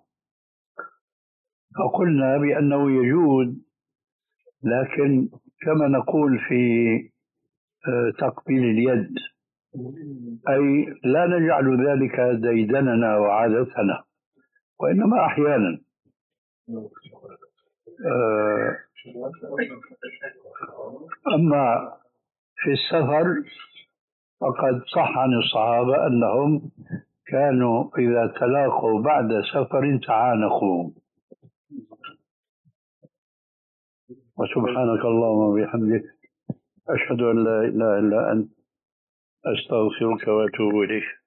فقلنا بأنه يجوز، لكن كما نقول في تقبيل اليد، أي لا نجعل ذلك ديدننا وعادتنا، وإنما أحيانا. أما في السفر فقد صح عن الصحابة أنهم كانوا إذا تلاقوا بعد سفر تعانقوا. وسبحانك اللهم وبحمدك أشهد أن لا إله إلا أنت أستغفرك وأتوب إليك.